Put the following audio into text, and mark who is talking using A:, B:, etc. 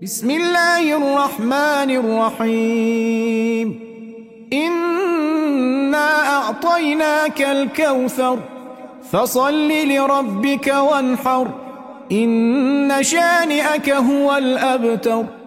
A: بسم الله الرحمن الرحيم إنا أعطيناك الكوثر فصل لربك وانحر إن شانئك هو الأبتر.